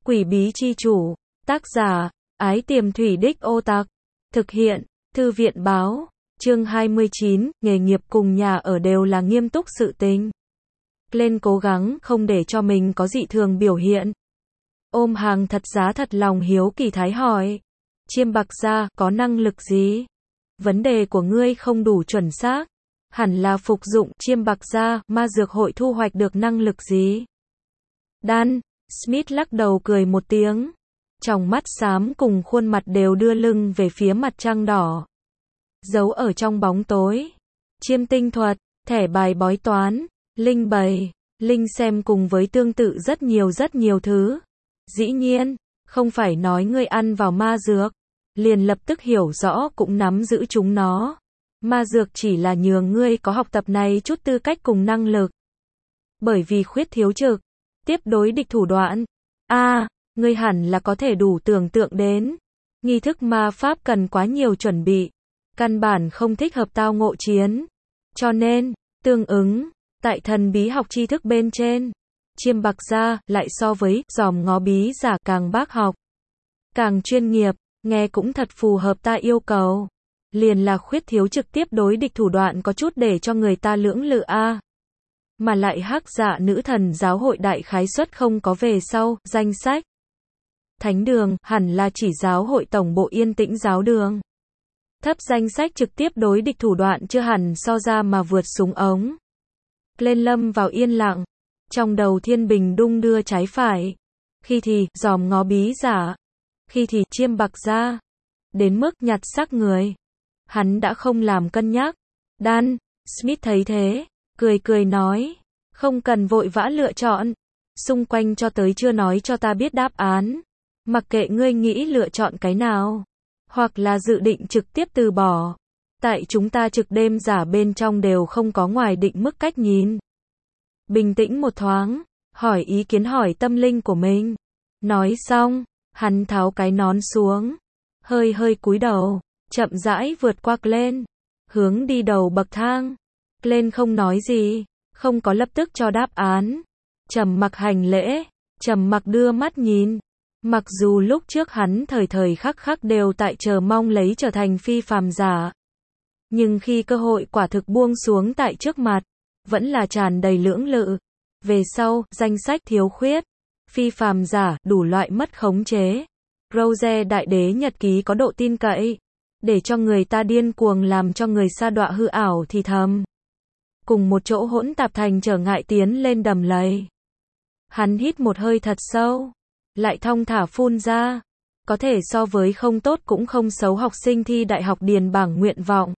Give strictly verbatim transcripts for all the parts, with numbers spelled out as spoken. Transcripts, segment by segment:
Quỷ bí chi chủ. Tác giả, Ái Tiềm Thủy Đích Ô Tặc. Thực hiện, Thư viện báo. Chương hai mươi chín, nghề nghiệp cùng nhà ở đều là nghiêm túc sự tình. Lên cố gắng không để cho mình có dị thường biểu hiện. Ôm hàng thật giá thật lòng hiếu kỳ thái hỏi. Chiêm Bạc Gia, có năng lực gì? Vấn đề của ngươi không đủ chuẩn xác. Hẳn là phục dụng Chiêm Bạc Gia, ma dược hội thu hoạch được năng lực gì? Dan Smith lắc đầu cười một tiếng. Trong mắt xám cùng khuôn mặt đều đưa lưng về phía mặt trăng đỏ. Giấu ở trong bóng tối. Chiêm tinh thuật, thẻ bài bói toán, linh bày, linh xem cùng với tương tự rất nhiều rất nhiều thứ. Dĩ nhiên, không phải nói ngươi ăn vào ma dược, liền lập tức hiểu rõ cũng nắm giữ chúng nó. Ma dược chỉ là nhường ngươi có học tập này chút tư cách cùng năng lực. Bởi vì khuyết thiếu trực tiếp đối địch thủ đoạn. A, à, ngươi hẳn là có thể đủ tưởng tượng đến. Nghi thức ma pháp cần quá nhiều chuẩn bị. Căn bản không thích hợp tao ngộ chiến. Cho nên, tương ứng, tại thần bí học tri thức bên trên, Chiêm Bạc Gia lại so với dòm ngó bí giả càng bác học, càng chuyên nghiệp, nghe cũng thật phù hợp ta yêu cầu. Liền là khuyết thiếu trực tiếp đối địch thủ đoạn có chút để cho người ta lưỡng lự a. À. Mà lại Hắc Dạ Nữ Thần giáo hội đại khái suất không có về sau danh sách. Thánh đường hẳn là chỉ giáo hội tổng bộ Yên Tĩnh giáo đường. Thấp danh sách trực tiếp đối địch thủ đoạn chưa hẳn so ra mà vượt súng ống. Lên lâm vào yên lặng. Trong đầu thiên bình đung đưa trái phải. Khi thì dòm ngó bí giả. Khi thì Chiêm Bạc Gia. Đến mức nhặt xác người. Hắn đã không làm cân nhắc. Dan Smith thấy thế. Cười cười nói. Không cần vội vã lựa chọn. Xung quanh cho tới chưa nói cho ta biết đáp án. Mặc kệ ngươi nghĩ lựa chọn cái nào. Hoặc là dự định trực tiếp từ bỏ. Tại chúng ta trực đêm giả bên trong đều không có ngoài định mức cách nhìn. Bình tĩnh một thoáng. Hỏi ý kiến hỏi tâm linh của mình. Nói xong. Hắn tháo cái nón xuống. Hơi hơi cúi đầu. Chậm rãi vượt qua lên. Hướng đi đầu bậc thang. Lên không nói gì. Không có lập tức cho đáp án. Trầm mặc hành lễ. Trầm mặc đưa mắt nhìn. Mặc dù lúc trước hắn thời thời khắc khắc đều tại chờ mong lấy trở thành phi phàm giả. Nhưng khi cơ hội quả thực buông xuống tại trước mặt, vẫn là tràn đầy lưỡng lự. Về sau, danh sách thiếu khuyết, phi phàm giả, đủ loại mất khống chế. Rose đại đế nhật ký có độ tin cậy, để cho người ta điên cuồng làm cho người sa đọa hư ảo thì thầm. Cùng một chỗ hỗn tạp thành trở ngại tiến lên đầm lầy. Hắn hít một hơi thật sâu. Lại thong thả phun ra. Có thể so với không tốt cũng không xấu học sinh thi đại học điền bảng nguyện vọng.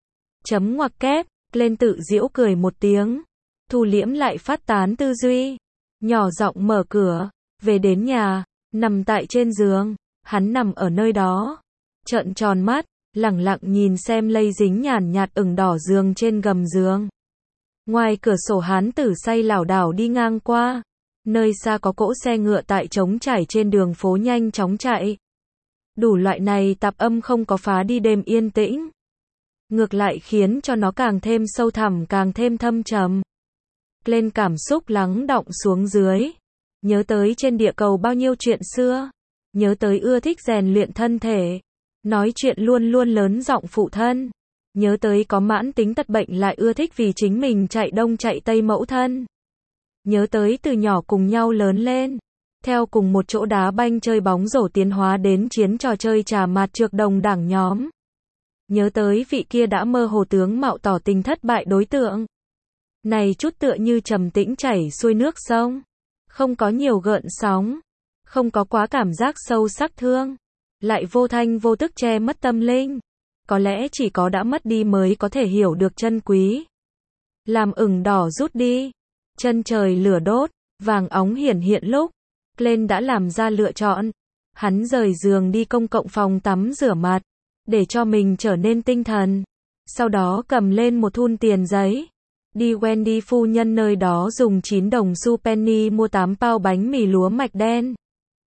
Chấm ngoặc kép, lên tự giễu cười một tiếng. Thu liễm lại phát tán tư duy. Nhỏ giọng mở cửa, về đến nhà, nằm tại trên giường. Hắn nằm ở nơi đó. Trợn tròn mắt, lẳng lặng nhìn xem lây dính nhàn nhạt ửng đỏ giường trên gầm giường. Ngoài cửa sổ hán tử say lảo đảo đi ngang qua. Nơi xa có cỗ xe ngựa tại trống trải trên đường phố nhanh chóng chạy. Đủ loại này tạp âm không có phá đi đêm yên tĩnh. Ngược lại khiến cho nó càng thêm sâu thẳm càng thêm thâm trầm. Lên cảm xúc lắng đọng xuống dưới. Nhớ tới trên địa cầu bao nhiêu chuyện xưa. Nhớ tới ưa thích rèn luyện thân thể. Nói chuyện luôn luôn lớn giọng phụ thân. Nhớ tới có mãn tính tật bệnh lại ưa thích vì chính mình chạy đông chạy tây mẫu thân. Nhớ tới từ nhỏ cùng nhau lớn lên. Theo cùng một chỗ đá banh chơi bóng rổ tiến hóa đến chiến trò chơi trà mạt trược đồng đảng nhóm. Nhớ tới vị kia đã mơ hồ tướng mạo tỏ tình thất bại đối tượng. Này chút tựa như trầm tĩnh chảy xuôi nước sông. Không có nhiều gợn sóng. Không có quá cảm giác sâu sắc thương. Lại vô thanh vô tức che mất tâm linh. Có lẽ chỉ có đã mất đi mới có thể hiểu được chân quý. Làm ửng đỏ rút đi. Chân trời lửa đốt, vàng óng hiển hiện lúc. Glenn đã làm ra lựa chọn. Hắn rời giường đi công cộng phòng tắm rửa mặt. Để cho mình trở nên tinh thần. Sau đó cầm lên một thun tiền giấy. Đi Wendy phu nhân nơi đó dùng chín đồng xu penny mua tám bao bánh mì lúa mạch đen.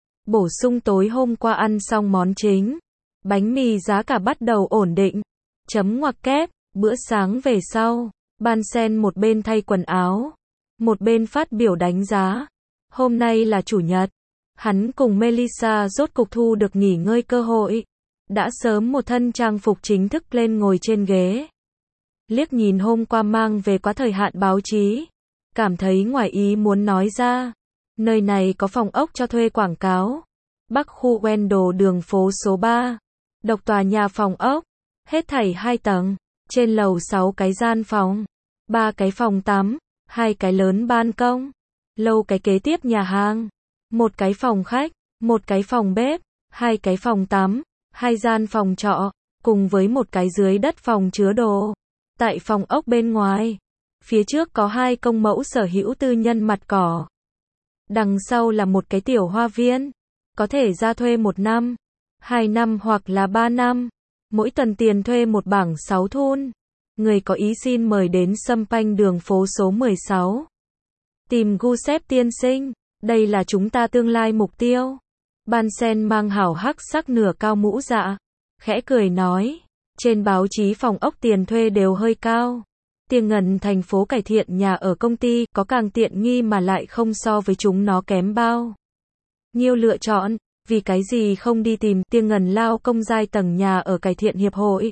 Bổ sung tối hôm qua ăn xong món chính. Bánh mì giá cả bắt đầu ổn định. Chấm ngoặc kép, bữa sáng về sau. Ban sen một bên thay quần áo. Một bên phát biểu đánh giá. Hôm nay là chủ nhật. Hắn cùng Melissa rốt cục thu được nghỉ ngơi cơ hội. Đã sớm một thân trang phục chính thức lên ngồi trên ghế. Liếc nhìn hôm qua mang về quá thời hạn báo chí. Cảm thấy ngoài ý muốn nói ra. Nơi này có phòng ốc cho thuê quảng cáo. Bắc khu Wendell đường phố số ba. Độc tòa nhà phòng ốc. Hết thảy hai tầng. Trên lầu sáu cái gian phòng. ba cái phòng tắm. hai cái lớn ban công. Lâu cái kế tiếp nhà hàng. Một cái phòng khách. Một cái phòng bếp. Hai cái phòng tắm. Hai gian phòng trọ. Cùng với một cái dưới đất phòng chứa đồ. Tại phòng ốc bên ngoài. Phía trước có hai công mẫu sở hữu tư nhân mặt cỏ. Đằng sau là một cái tiểu hoa viên. Có thể ra thuê một năm, hai năm hoặc là ba năm. Mỗi tuần tiền thuê một bảng sáu thun. Người có ý xin mời đến Sâm Panh đường phố số mười sáu. Tìm Giuseppe tiên sinh. Đây là chúng ta tương lai mục tiêu. Ban Sen mang hảo hắc sắc nửa cao mũ dạ. Khẽ cười nói. Trên báo chí phòng ốc tiền thuê đều hơi cao. Tiền ngân thành phố cải thiện nhà ở công ty có càng tiện nghi mà lại không so với chúng nó kém bao nhiêu lựa chọn, vì cái gì không đi tìm Tiền ngân lao công giai tầng nhà ở cải thiện hiệp hội.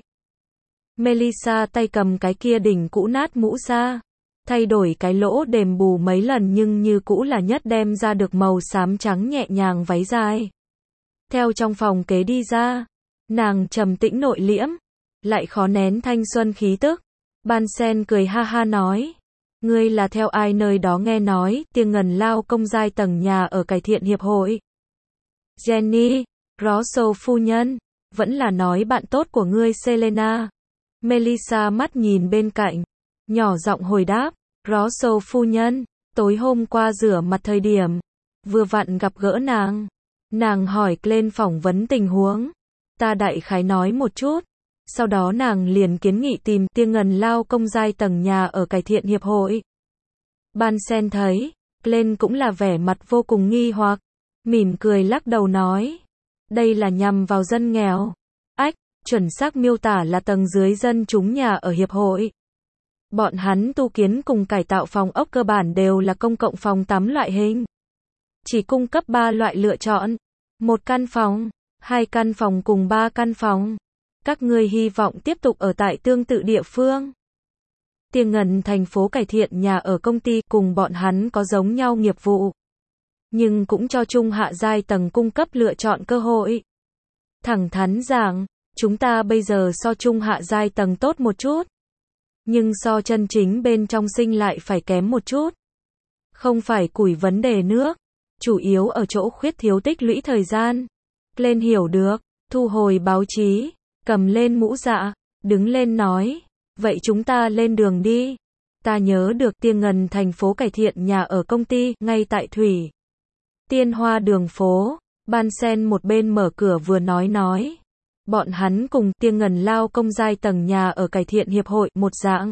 Melissa tay cầm cái kia đỉnh cũ nát mũ ra, thay đổi cái lỗ đềm bù mấy lần nhưng như cũ là nhất đem ra được màu xám trắng nhẹ nhàng váy dài. Theo trong phòng kế đi ra, nàng trầm tĩnh nội liễm, lại khó nén thanh xuân khí tức. Ban Sen cười ha ha nói, ngươi là theo ai nơi đó nghe nói, Tiền ngân lao công giai tầng nhà ở cải thiện hiệp hội. Jenny, Russell phu nhân, vẫn là nói bạn tốt của ngươi Selena. Melissa mắt nhìn bên cạnh, nhỏ giọng hồi đáp, Russell phu nhân, tối hôm qua rửa mặt thời điểm, vừa vặn gặp gỡ nàng. Nàng hỏi Glenn phỏng vấn tình huống. Ta đại khái nói một chút. Sau đó nàng liền kiến nghị tìm Tiền ngân lao công giai tầng nhà ở cải thiện hiệp hội. Ban Sen thấy, Glenn cũng là vẻ mặt vô cùng nghi hoặc, mỉm cười lắc đầu nói, đây là nhằm vào dân nghèo. Ách, chuẩn xác miêu tả là tầng dưới dân chúng nhà ở hiệp hội. Bọn hắn tu kiến cùng cải tạo phòng ốc cơ bản đều là công cộng phòng tắm loại hình. Chỉ cung cấp ba loại lựa chọn. Một căn phòng, hai căn phòng cùng ba căn phòng. Các ngươi hy vọng tiếp tục ở tại tương tự địa phương. Tiền ngân thành phố cải thiện nhà ở công ty cùng bọn hắn có giống nhau nghiệp vụ. Nhưng cũng cho trung hạ giai tầng cung cấp lựa chọn cơ hội. Thẳng thắn rằng, chúng ta bây giờ so trung hạ giai tầng tốt một chút. Nhưng so chân chính bên trong sinh lại phải kém một chút. Không phải củi vấn đề nước. Chủ yếu ở chỗ khuyết thiếu tích lũy thời gian. Lên hiểu được, thu hồi báo chí. Cầm lên mũ dạ, đứng lên nói, vậy chúng ta lên đường đi. Ta nhớ được Tiền ngân thành phố cải thiện nhà ở công ty, ngay tại Thủy Tiên Hoa đường phố. Ban Sen một bên mở cửa vừa nói nói. Bọn hắn cùng Tiền ngân lao công giai tầng nhà ở cải thiện hiệp hội một dạng.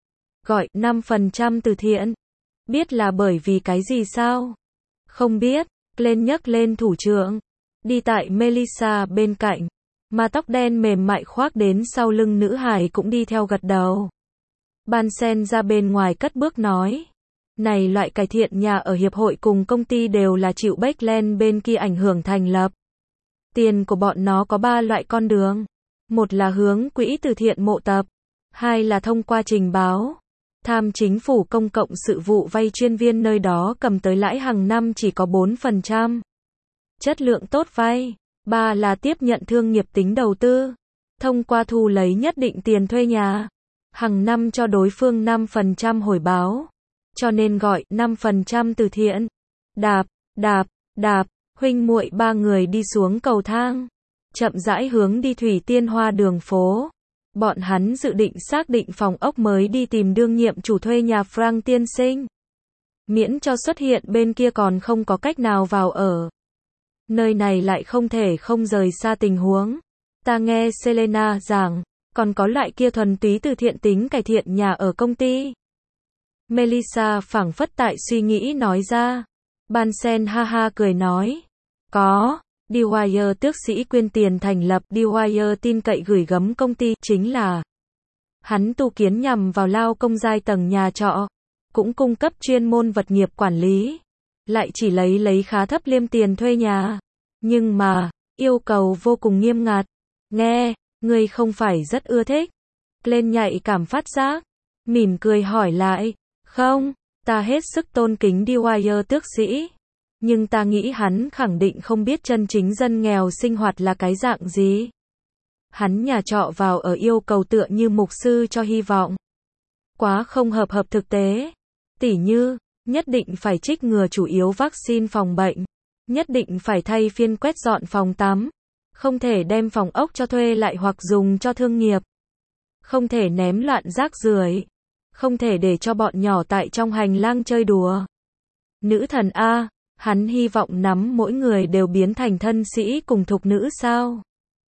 Gọi năm phần trăm từ thiện. Biết là bởi vì cái gì sao? Không biết, lên nhấc lên thủ trưởng. Đi tại Melissa bên cạnh. Mà tóc đen mềm mại khoác đến sau lưng nữ hài cũng đi theo gật đầu. Ban Sen ra bên ngoài cất bước nói. Này loại cải thiện nhà ở hiệp hội cùng công ty đều là chịu Backland bên kia ảnh hưởng thành lập. Tiền của bọn nó có ba loại con đường. Một là hướng quỹ từ thiện mộ tập. Hai là thông qua trình báo. Tham chính phủ công cộng sự vụ vay chuyên viên nơi đó cầm tới lãi hàng năm chỉ có bốn phần trăm. Chất lượng tốt vay. Ba là tiếp nhận thương nghiệp tính đầu tư. Thông qua thu lấy nhất định tiền thuê nhà. Hàng năm cho đối phương năm phần trăm hồi báo. Cho nên gọi năm phần trăm từ thiện. Đạp, đạp, đạp, huynh muội ba người đi xuống cầu thang. Chậm rãi hướng đi Thủy Tiên Hoa đường phố. Bọn hắn dự định xác định phòng ốc mới đi tìm đương nhiệm chủ thuê nhà Frank tiên sinh. Miễn cho xuất hiện bên kia còn không có cách nào vào ở. Nơi này lại không thể không rời xa tình huống. Ta nghe Selena giảng, còn có loại kia thuần túy từ thiện tính cải thiện nhà ở công ty. Melissa phảng phất tại suy nghĩ nói ra. Ban Sen ha ha cười nói. Có, Dwyer tước sĩ quyên tiền thành lập Dwyer tin cậy gửi gắm công ty chính là. Hắn tu kiến nhằm vào lao công giai tầng nhà trọ. Cũng cung cấp chuyên môn vật nghiệp quản lý. lại chỉ lấy lấy khá thấp liêm tiền thuê nhà. Nhưng mà, yêu cầu vô cùng nghiêm ngặt. Nghe, ngươi không phải rất ưa thích. Glenn nhạy cảm phát giác, mỉm cười hỏi lại, không, ta hết sức tôn kính Dwyer tước sĩ. Nhưng ta nghĩ hắn khẳng định không biết chân chính dân nghèo sinh hoạt là cái dạng gì. Hắn nhà trọ vào ở yêu cầu tựa như mục sư cho hy vọng. Quá không hợp hợp thực tế. Tỉ như, nhất định phải trích ngừa chủ yếu vaccine phòng bệnh. Nhất định phải thay phiên quét dọn phòng tắm. Không thể đem phòng ốc cho thuê lại hoặc dùng cho thương nghiệp. Không thể ném loạn rác rưởi. Không thể để cho bọn nhỏ tại trong hành lang chơi đùa. Nữ thần A, hắn hy vọng nắm mỗi người đều biến thành thân sĩ cùng thục nữ sao?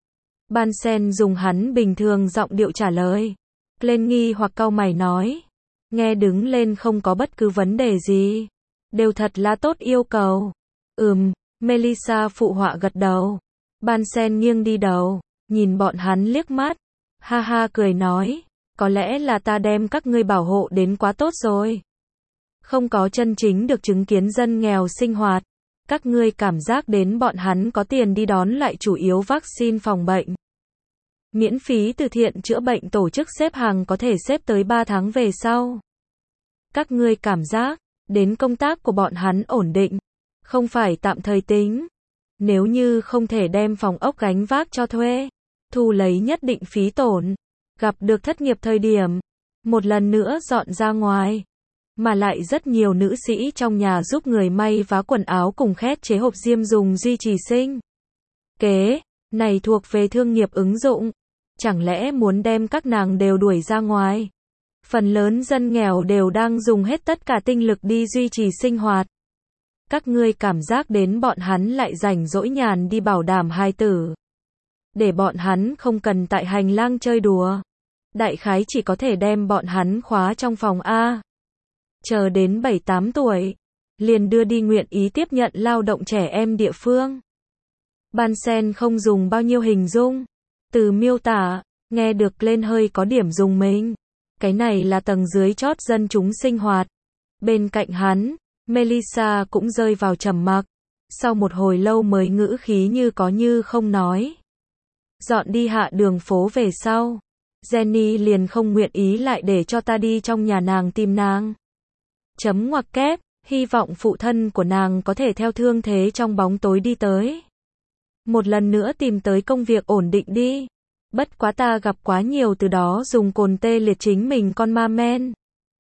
Bansen dùng hắn bình thường giọng điệu trả lời. Glenn nghi hoặc cau mày nói. Nghe đứng lên không có bất cứ vấn đề gì. Đều thật là tốt yêu cầu. Ừm, Melissa phụ họa gật đầu. Bansen nghiêng đi đầu, nhìn bọn hắn liếc mắt. Ha ha cười nói. Có lẽ là ta đem các ngươi bảo hộ đến quá tốt rồi. Không có chân chính được chứng kiến dân nghèo sinh hoạt. Các ngươi cảm giác đến bọn hắn có tiền đi đón lại chủ yếu vaccine phòng bệnh. Miễn phí từ thiện chữa bệnh tổ chức xếp hàng có thể xếp tới ba tháng về sau. Các ngươi cảm giác đến công tác của bọn hắn ổn định. Không phải tạm thời tính. Nếu như không thể đem phòng ốc gánh vác cho thuê. Thu lấy nhất định phí tổn. Gặp được thất nghiệp thời điểm. Một lần nữa dọn ra ngoài. Mà lại rất nhiều nữ sĩ trong nhà giúp người may vá quần áo cùng khét chế hộp diêm dùng duy trì sinh kế, này thuộc về thương nghiệp ứng dụng. Chẳng lẽ muốn đem các nàng đều đuổi ra ngoài? Phần lớn dân nghèo đều đang dùng hết tất cả tinh lực đi duy trì sinh hoạt. Các ngươi cảm giác đến bọn hắn lại rảnh rỗi nhàn đi bảo đảm hài tử. Để bọn hắn không cần tại hành lang chơi đùa. Đại khái chỉ có thể đem bọn hắn khóa trong phòng A. Chờ đến bảy tám tuổi, liền đưa đi nguyện ý tiếp nhận lao động trẻ em địa phương. Bansen không dùng bao nhiêu hình dung. Từ miêu tả, nghe được lên hơi có điểm dùng mình. Cái này là tầng dưới chót dân chúng sinh hoạt. Bên cạnh hắn, Melissa cũng rơi vào trầm mặc. Sau một hồi lâu mới ngữ khí như có như không nói. Dọn đi hạ đường phố về sau. Jenny liền không nguyện ý lại để cho ta đi trong nhà nàng tìm nàng. Chấm ngoặc kép, hy vọng phụ thân của nàng có thể theo thương thế trong bóng tối đi tới. Một lần nữa tìm tới công việc ổn định đi. Bất quá ta gặp quá nhiều từ đó dùng cồn tê liệt chính mình con ma men.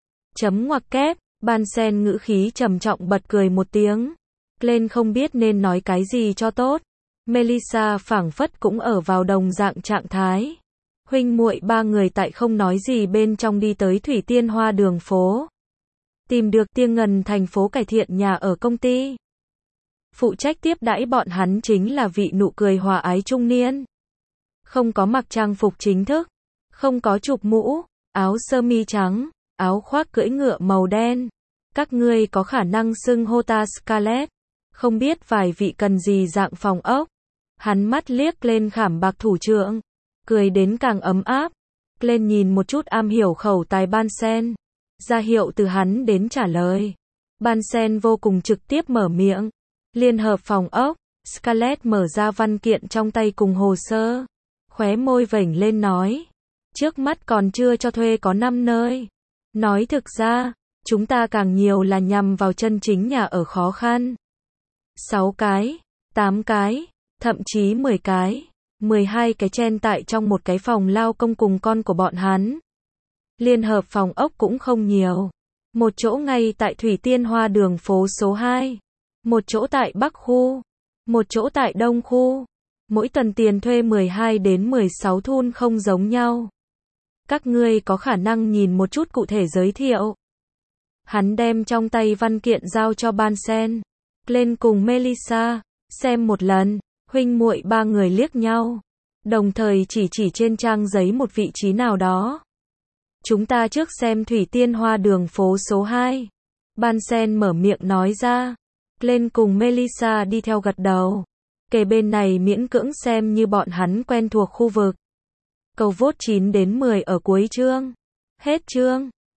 Chấm ngoặc kép, Bansen ngữ khí trầm trọng bật cười một tiếng. Glenn không biết nên nói cái gì cho tốt. Melissa phảng phất cũng ở vào đồng dạng trạng thái. Huynh muội ba người tại không nói gì bên trong đi tới Thủy Tiên Hoa đường phố. Tìm được Tiêng Ngân thành phố cải thiện nhà ở công ty. Phụ trách tiếp đãi bọn hắn chính là vị nụ cười hòa ái trung niên. Không có mặc trang phục chính thức. Không có chụp mũ, áo sơ mi trắng, áo khoác cưỡi ngựa màu đen. Các ngươi có khả năng xưng hô ta Scarlett. Không biết vài vị cần gì dạng phòng ốc. Hắn mắt liếc lên khảm bạc thủ trưởng. Cười đến càng ấm áp. Glenn nhìn một chút am hiểu khẩu tài Bansen. Ra hiệu từ hắn đến trả lời. Bansen vô cùng trực tiếp mở miệng. Liên hợp phòng ốc. Scarlett mở ra văn kiện trong tay cùng hồ sơ. Khóe môi vểnh lên nói. Trước mắt còn chưa cho thuê có năm nơi. Nói thực ra, chúng ta càng nhiều là nhằm vào chân chính nhà ở khó khăn. sáu cái, tám cái, thậm chí mười cái, mười hai cái chen tại trong một cái phòng lao công cùng con của bọn hắn. Liên hợp phòng ốc cũng không nhiều. Một chỗ ngay tại Thủy Tiên Hoa đường phố số hai. Một chỗ tại Bắc khu. Một chỗ tại Đông khu. Mỗi tuần tiền thuê mười hai đến mười sáu thun không giống nhau. Các ngươi có khả năng nhìn một chút cụ thể giới thiệu. Hắn đem trong tay văn kiện giao cho Bansen. Glenn cùng Melissa, xem một lần, huynh muội ba người liếc nhau. Đồng thời chỉ chỉ trên trang giấy một vị trí nào đó. Chúng ta trước xem Thủy Tiên Hoa đường phố số hai. Bansen mở miệng nói ra. Glenn cùng Melissa đi theo gật đầu. Kề bên này miễn cưỡng xem như bọn hắn quen thuộc khu vực. Cầu vote chín đến mười ở cuối chương. Hết chương.